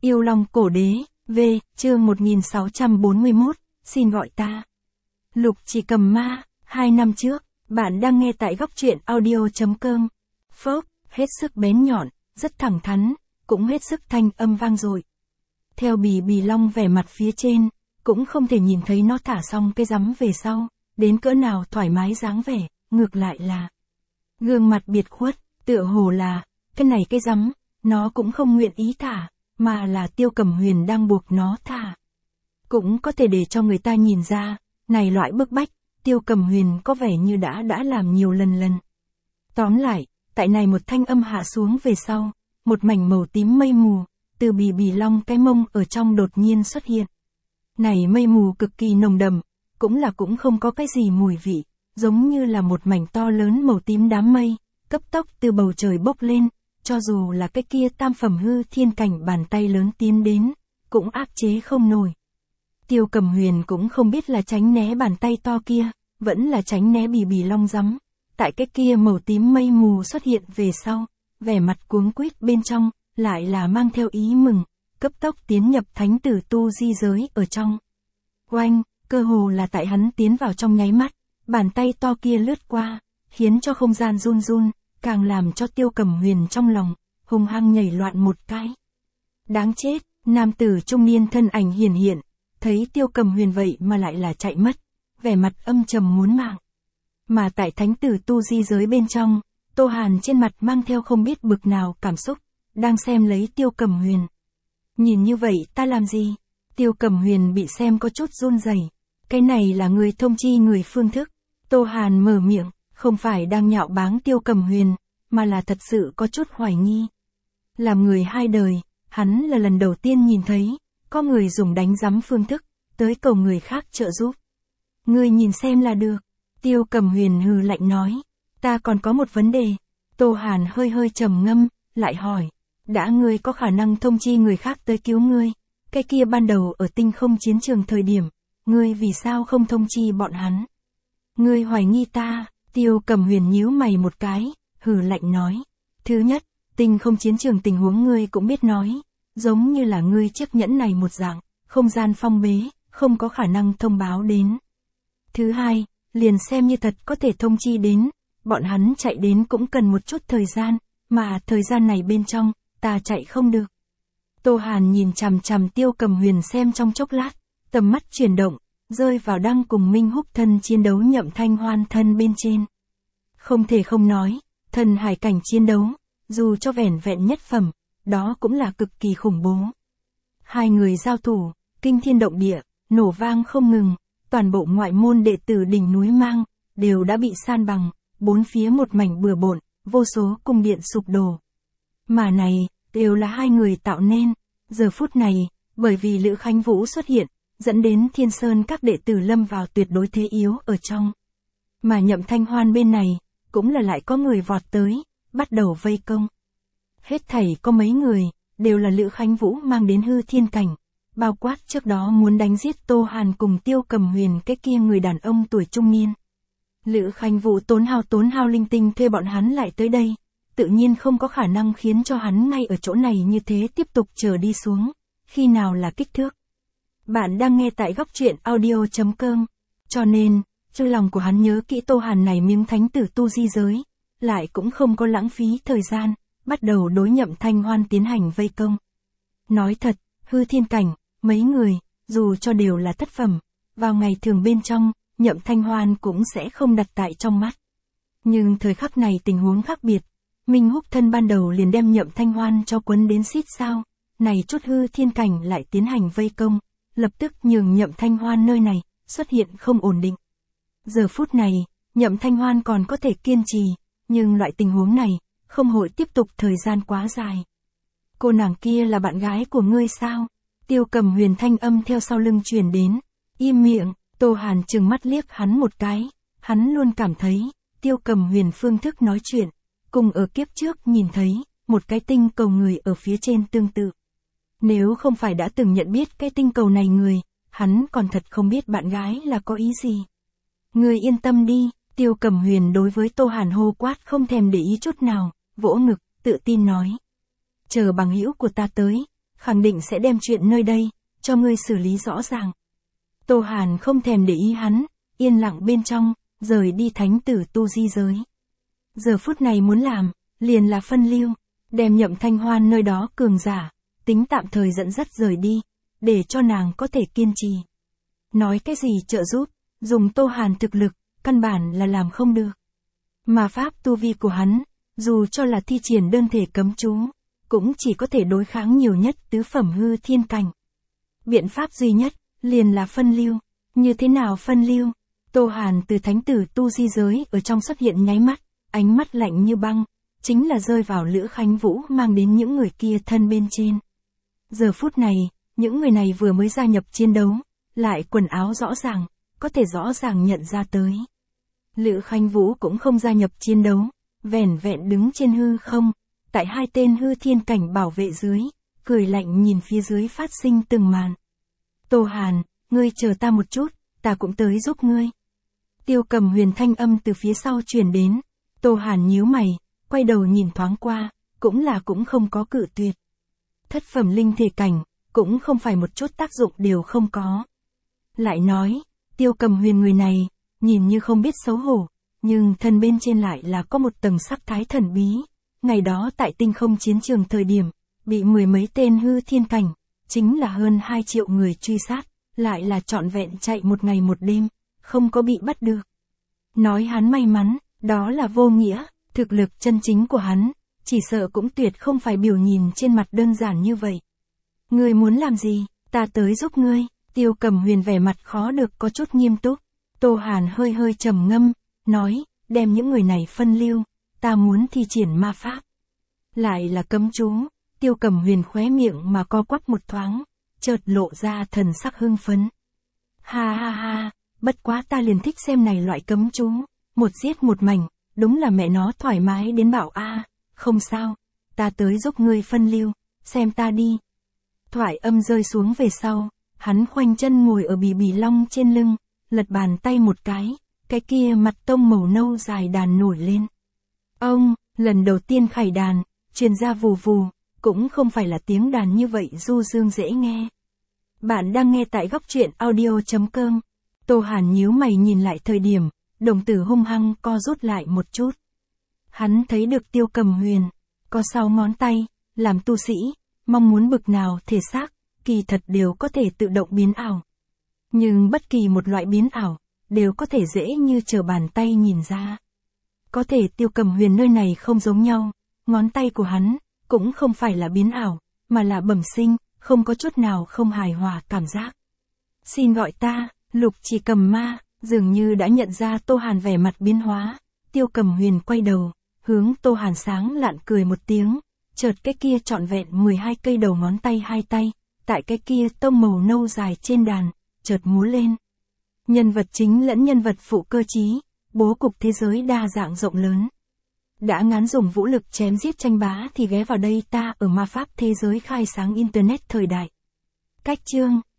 Yêu Long Cổ Đế, V, chương 1641, xin gọi ta. Lục Chỉ Cầm Ma, 2 năm trước, bạn đang nghe tại góc truyện audio.com. Phốc, hết sức bén nhọn, rất thẳng thắn, cũng hết sức thanh âm vang dội. Theo Bì Long vẻ mặt phía trên, cũng không thể nhìn thấy nó thả xong cái rắm về sau, đến cỡ nào thoải mái dáng vẻ, ngược lại là gương mặt biệt khuất, tựa hồ là, cái này cái rắm, nó cũng không nguyện ý thả, mà là Tiêu Cẩm Huyền đang buộc nó thả. Cũng có thể để cho người ta nhìn ra, này loại bức bách, Tiêu Cẩm Huyền có vẻ như đã làm nhiều lần. Tóm lại, tại này một thanh âm hạ xuống về sau, một mảnh màu tím mây mù, từ Bì Long cái mông ở trong đột nhiên xuất hiện. Này mây mù cực kỳ nồng đậm, cũng không có cái gì mùi vị, giống như là một mảnh to lớn màu tím đám mây, cấp tốc từ bầu trời bốc lên, cho dù là cái kia tam phẩm hư thiên cảnh bàn tay lớn tiến đến, cũng áp chế không nổi. Tiêu Cẩm Huyền cũng không biết là tránh né bàn tay to kia, vẫn là tránh né Bì Long rắm. Tại cái kia màu tím mây mù xuất hiện về sau, vẻ mặt cuống quýt bên trong, lại là mang theo ý mừng, cấp tốc tiến nhập thánh tử tu di giới ở trong. Oanh, cơ hồ là tại hắn tiến vào trong nháy mắt, bàn tay to kia lướt qua, khiến cho không gian run, càng làm cho Tiêu Cẩm Huyền trong lòng, hung hăng nhảy loạn một cái. Đáng chết, nam tử trung niên thân ảnh hiển hiện, thấy Tiêu Cẩm Huyền vậy mà lại là chạy mất, vẻ mặt âm trầm muốn mạng. Mà tại thánh tử tu di giới bên trong, Tô Hàn trên mặt mang theo không biết bực nào cảm xúc, đang xem lấy Tiêu Cẩm Huyền. Nhìn như vậy ta làm gì? Tiêu Cẩm Huyền bị xem có chút run rẩy. Cái này là người thông chi người phương thức. Tô Hàn mở miệng, không phải đang nhạo báng Tiêu Cẩm Huyền, mà là thật sự có chút hoài nghi. Làm người hai đời, hắn là lần đầu tiên nhìn thấy, có người dùng đánh giám phương thức, tới cầu người khác trợ giúp. Ngươi nhìn xem là được. Tiêu Cẩm Huyền hừ lạnh nói, ta còn có một vấn đề. Tô Hàn hơi trầm ngâm, lại hỏi, đã ngươi có khả năng thông chi người khác tới cứu ngươi, cái kia ban đầu ở tinh không chiến trường thời điểm, ngươi vì sao không thông chi bọn hắn? Ngươi hoài nghi ta? Tiêu Cẩm Huyền nhíu mày một cái, hừ lạnh nói, thứ nhất, tinh không chiến trường tình huống ngươi cũng biết nói, giống như là ngươi chiếc nhẫn này một dạng, không gian phong bế, không có khả năng thông báo đến. Thứ hai, liền xem như thật có thể thông chi đến, bọn hắn chạy đến cũng cần một chút thời gian, mà thời gian này bên trong, ta chạy không được. Tô Hàn nhìn chằm Tiêu Cẩm Huyền xem trong chốc lát, tầm mắt chuyển động, rơi vào đang cùng Minh Húc thân chiến đấu Nhậm Thanh Hoan thân bên trên. Không thể không nói, thần hải cảnh chiến đấu, dù cho vẻn vẹn nhất phẩm, đó cũng là cực kỳ khủng bố. Hai người giao thủ, kinh thiên động địa, nổ vang không ngừng, toàn bộ ngoại môn đệ tử đỉnh núi Mang, đều đã bị san bằng, bốn phía một mảnh bừa bộn, vô số cung điện sụp đổ. Mà này, đều là hai người tạo nên, giờ phút này, bởi vì Lữ Khánh Vũ xuất hiện, dẫn đến Thiên Sơn các đệ tử lâm vào tuyệt đối thế yếu ở trong. Mà Nhậm Thanh Hoan bên này, cũng là lại có người vọt tới, bắt đầu vây công. Hết thảy có mấy người, đều là Lữ Khánh Vũ mang đến hư thiên cảnh, bao quát trước đó muốn đánh giết Tô Hàn cùng Tiêu Cẩm Huyền cái kia người đàn ông tuổi trung niên. Lữ Khánh Vũ tốn hao linh tinh thuê bọn hắn lại tới đây, tự nhiên không có khả năng khiến cho hắn ngay ở chỗ này như thế tiếp tục chờ đi xuống, khi nào là kích thước. Bạn đang nghe tại góc truyện audio.com, cho nên, trong lòng của hắn nhớ kỹ Tô Hàn này miếng thánh tử tu di giới, lại cũng không có lãng phí thời gian, bắt đầu đối Nhậm Thanh Hoan tiến hành vây công. Nói thật, hư thiên cảnh, mấy người, dù cho đều là thất phẩm, vào ngày thường bên trong, Nhậm Thanh Hoan cũng sẽ không đặt tại trong mắt. Nhưng thời khắc này tình huống khác biệt, Minh Húc thân ban đầu liền đem Nhậm Thanh Hoan cho quấn đến xít sao, này chút hư thiên cảnh lại tiến hành vây công, lập tức nhường Nhậm Thanh Hoan nơi này, xuất hiện không ổn định. Giờ phút này, Nhậm Thanh Hoan còn có thể kiên trì, nhưng loại tình huống này, không hội tiếp tục thời gian quá dài. Cô nàng kia là bạn gái của ngươi sao? Tiêu Cẩm Huyền thanh âm theo sau lưng truyền đến, im miệng. Tô Hàn trừng mắt liếc hắn một cái, hắn luôn cảm thấy, Tiêu Cẩm Huyền phương thức nói chuyện, cùng ở kiếp trước nhìn thấy, một cái tinh cầu người ở phía trên tương tự. Nếu không phải đã từng nhận biết cái tinh cầu này người, hắn còn thật không biết bạn gái là có ý gì. Ngươi yên tâm đi, Tiêu Cẩm Huyền đối với Tô Hàn hô quát không thèm để ý chút nào, vỗ ngực, tự tin nói. Chờ bằng hữu của ta tới, khẳng định sẽ đem chuyện nơi đây, cho ngươi xử lý rõ ràng. Tô Hàn không thèm để ý hắn, yên lặng bên trong, rời đi thánh tử tu di giới. Giờ phút này muốn làm, liền là phân lưu, đem Nhậm Thanh Hoan nơi đó cường giả, tính tạm thời dẫn dắt rời đi, để cho nàng có thể kiên trì. Nói cái gì trợ giúp, dùng Tô Hàn thực lực, căn bản là làm không được. Mà pháp tu vi của hắn, dù cho là thi triển đơn thể cấm chú, cũng chỉ có thể đối kháng nhiều nhất tứ phẩm hư thiên cảnh. Biện pháp duy nhất, liền là phân lưu. Như thế nào phân lưu? Tô Hàn từ thánh tử tu di giới ở trong xuất hiện nháy mắt, ánh mắt lạnh như băng, chính là rơi vào Lữ Khánh Vũ mang đến những người kia thân bên trên. Giờ phút này, những người này vừa mới gia nhập chiến đấu, lại quần áo rõ ràng, có thể rõ ràng nhận ra tới. Lữ Khánh Vũ cũng không gia nhập chiến đấu, vẻn vẹn đứng trên hư không, tại hai tên hư thiên cảnh bảo vệ dưới, cười lạnh nhìn phía dưới phát sinh từng màn. Tô Hàn, ngươi chờ ta một chút, ta cũng tới giúp ngươi. Tiêu Cầm Huyền thanh âm từ phía sau truyền đến, Tô Hàn nhíu mày, quay đầu nhìn thoáng qua, cũng không có cự tuyệt. Thất phẩm linh thể cảnh, cũng không phải một chút tác dụng đều không có. Lại nói, Tiêu Cầm Huyền người này, nhìn như không biết xấu hổ, nhưng thân bên trên lại là có một tầng sắc thái thần bí. Ngày đó tại tinh không chiến trường thời điểm, bị mười mấy tên hư thiên cảnh, chính là hơn 2 triệu người truy sát, lại là trọn vẹn chạy một ngày một đêm, không có bị bắt được. Nói hắn may mắn, đó là vô nghĩa, thực lực chân chính của hắn, chỉ sợ cũng tuyệt không phải biểu nhìn trên mặt đơn giản như vậy. Ngươi muốn làm gì, ta tới giúp ngươi. Tiêu Cầm Huyền vẻ mặt khó được có chút nghiêm túc. Tô Hàn hơi hơi trầm ngâm, nói, đem những người này phân lưu, ta muốn thi triển ma pháp. Lại là cấm chú, Tiêu Cầm Huyền khóe miệng mà co quắp một thoáng, chợt lộ ra thần sắc hưng phấn. Ha ha ha, bất quá ta liền thích xem này loại cấm chú, một giết một mảnh, đúng là mẹ nó thoải mái đến bảo a, không sao, ta tới giúp ngươi phân lưu, xem ta đi. Thoại âm rơi xuống về sau, hắn khoanh chân ngồi ở bì bì long trên lưng, lật bàn tay một cái kia mặt tông màu nâu dài đàn nổi lên. Ông, lần đầu tiên khải đàn, truyền ra vù vù, cũng không phải là tiếng đàn như vậy du dương dễ nghe. Bạn đang nghe tại góc truyện audio.com. Tô Hàn nhíu mày nhìn lại thời điểm, đồng tử hung hăng co rút lại một chút. Hắn thấy được Tiêu Cầm Huyền, có 6 ngón tay, làm tu sĩ, mong muốn bực nào thể xác, kỳ thật đều có thể tự động biến ảo. Nhưng bất kỳ một loại biến ảo, đều có thể dễ như trở bàn tay nhìn ra. Có thể Tiêu Cầm Huyền nơi này không giống nhau, ngón tay của hắn, cũng không phải là biến ảo, mà là bẩm sinh, không có chút nào không hài hòa cảm giác. Xin gọi ta, Lục Chỉ Cầm Ma, dường như đã nhận ra Tô Hàn vẻ mặt biến hóa. Tiêu Cầm Huyền quay đầu, hướng Tô Hàn sáng lạn cười một tiếng, chợt cái kia trọn vẹn 12 cây đầu ngón tay hai tay, tại cái kia tông màu nâu dài trên đàn, chợt múa lên. Nhân vật chính lẫn nhân vật phụ cơ trí, bố cục thế giới đa dạng rộng lớn. Đã ngán dùng vũ lực chém giết tranh bá thì ghé vào đây ta ở ma pháp thế giới khai sáng internet thời đại. Cách chương